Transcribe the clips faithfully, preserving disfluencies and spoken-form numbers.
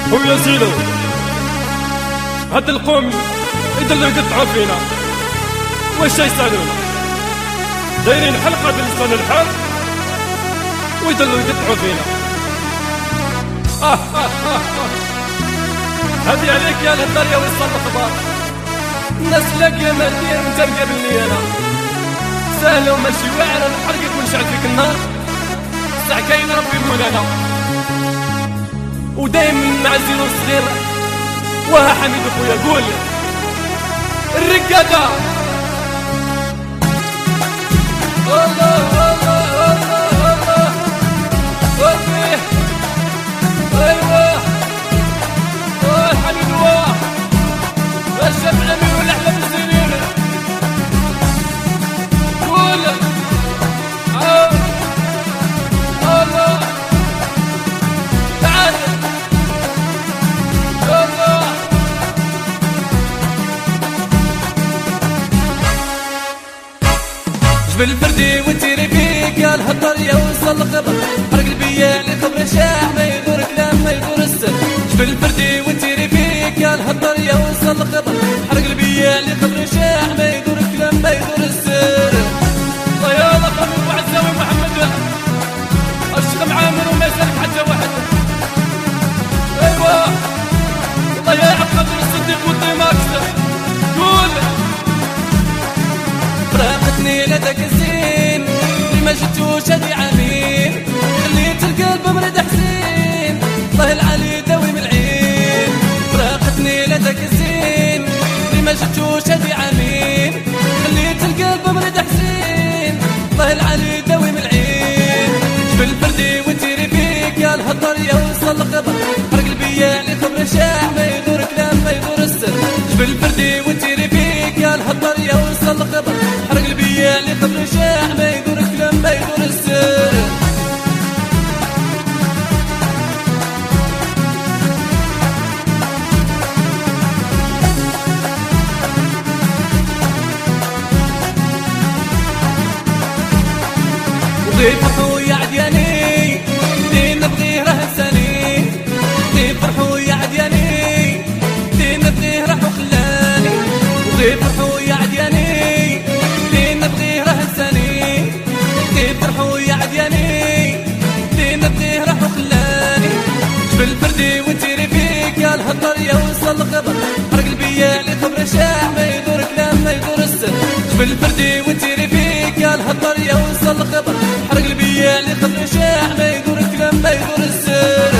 ويا زينو هاد القوم يدلوا يقطعوا فينا واش يسالونا دايرين حلقة بلسان الحال ويدلوا يقطعوا فينا. آه آه آه آه. هذه عليك يا الهدار يا وصل الخبار الناس لاقيه ما دير انت مقابلني انا سهله وماشي واعره نحرقك ونشعل فيك النار ساع كاين ربي مولانا ودايما مع الزيرو الصغير وها حميد خويا قول الرقاده الله الله الله الله ايوه واه حميد واه الشمع الامين والاحلام السنين قول عاود الله تعال الله جبل البردي وانتيري فيك يا الهضر يا وصل الخبر حرق البيا اللي خبر شاح ما يدور كلام ما يدور السر جبل البردي وانتيري فيك يا الهضر يا وصل الخبر حرق البيا اللي خبر شاح ما يدور كلام ما يدور السر الله يا الله خمر وعزاوي محمد الشيخ معامر وما يسالك حتى واحد ايوه الله يا عبد القادر الصديق والديماكس قول فراقتني لدك الزين اللي ما جبتوش هادي عامين خليت القلب مريض حزين الله العلي داوي من العين فراقتني لدك الزين اللي ما جبتوش هادي عامين خليت القلب مريض حزين الله العلي داوي من العين جبل البردي وانتيري فيك يا الهضر يا وصل الخبر حرق البيا اللي خبر شاح ما يدور كلام ما يدور السر جبل البردي وانتيري فيك يا الهضر يا وصل الخبر حرق البيا اللي خبر شاح ما يدور كلام ما يدور السر وغيب فرحوا يا عدياني دين نبغيه راه انساني غيب فرحوا يا عدياني دين نبغيه راه خلاني وغيب فرحوا يا عدياني دين نبغيه راه انساني غيب فرحوا يا عدياني دين نبغيه راه خلاني جبل البردي وانتيري فيك يا الهضر يا وصل الخبر حرق البيا اللي خبر شاح ما يدور كلام ما يدور السر جبل البردي وانتيري فيك يا الهضر يا وصل الخبر حرق البيا اللي خبر شاح ما يدور كلام ما يدور السر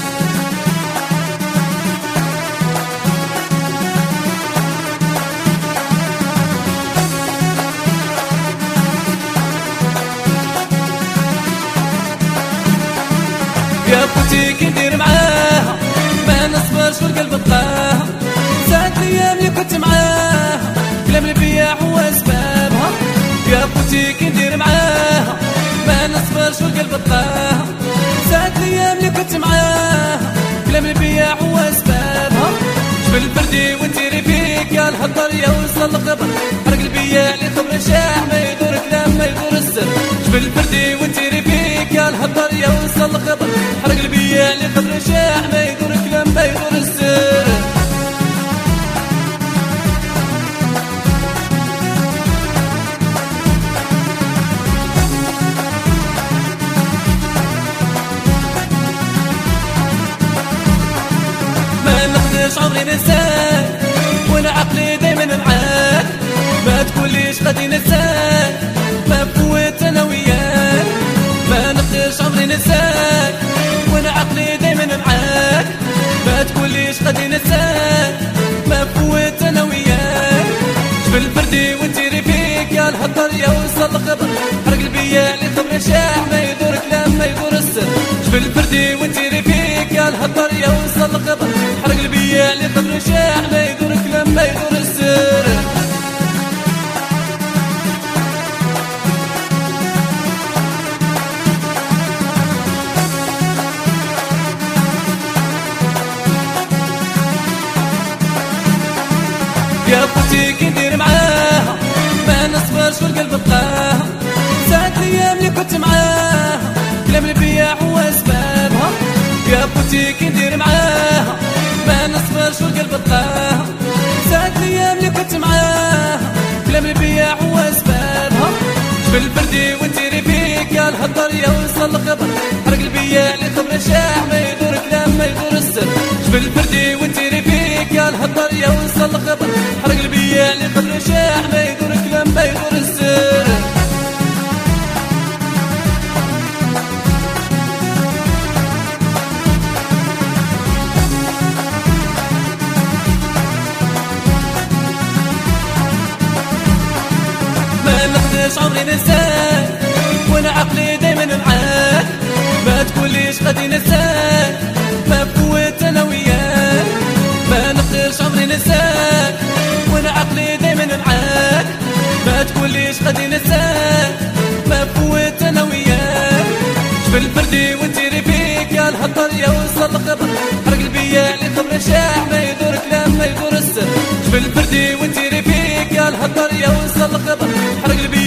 يا خوتي كي ندير معاها ما نصبرش والقلب بقاها ساعات الايام اللي كنت معاها كلام البياع هو اسبابها يا خوتي كي ندير معاها ما نصبرش والقلب بقاها ساعات الايام اللي كنت معاها كلام البياع هو اسبابها جبل البردي وانتيري فيك يا الهضر يا وصل الخبر حرق البياع اللي خبر شاح ما يدور كلام ما يدور السر جبل البردي وانتيري فيك يا الهضر يا وصل الخبر حرق البياع اللي خبر شاح ما يدور كلام ما يدور السر ما نقدرش عمري ننساك وانا عقلي دايما معاك ما تقوليش غادي ننساك ما فوت انا وياك ما نقدرش عمري ننساك وانا عقلي دايما معاك ما تقوليش غادي ننساك ما فوت انا وياك جبل البردي وانتيري فيك يا الهضر يا وصل الخبر حرق البيا اللي خبر شاح ما يدور كلام ما يدور السر جبل البردي وانتيري فيك يا الهضر يا وصل الخبر حرق البيا اللي خبر شاح ما يدور كلام ما يدور السر يا خوتي كي ندير معاها ما نصبرش والقلب بقاها ساعات الايام اللي كنت معاها كلام البياع هو اسبابها يا خوتي كي ندير معاها شو القلب طاح ساعة الايام اللي كنت معاه كلام البياع واسبابها جبل البردي وانتي ريبيك يا الهضر يا وصل الخبر حرق البياع اللي خبر شاح ما يدور كلام ما يدور السر جبل البردي وانتي ريبيك يا الهضر يا وصل الخبر حرق البياع اللي خبر شاح ما يدور كلام ما يدور السر عمري نساك وانا عقلي دايما معاك ما تقوليش غادي نساك ما بقوت انا وياك ما نقدرش عمري نساك وانا عقلي دايما معاك ما تقوليش غادي نساك ما بقوت انا وياك جبل البردي وانتي ريبيك يا الهضر يا وصل الخبر حرق البياع اللي خبر شاح ما يدور كلام ما يدور السر جبل البردي وانتي ريبيك يا الهضر يا وصل الخبر حرق البياع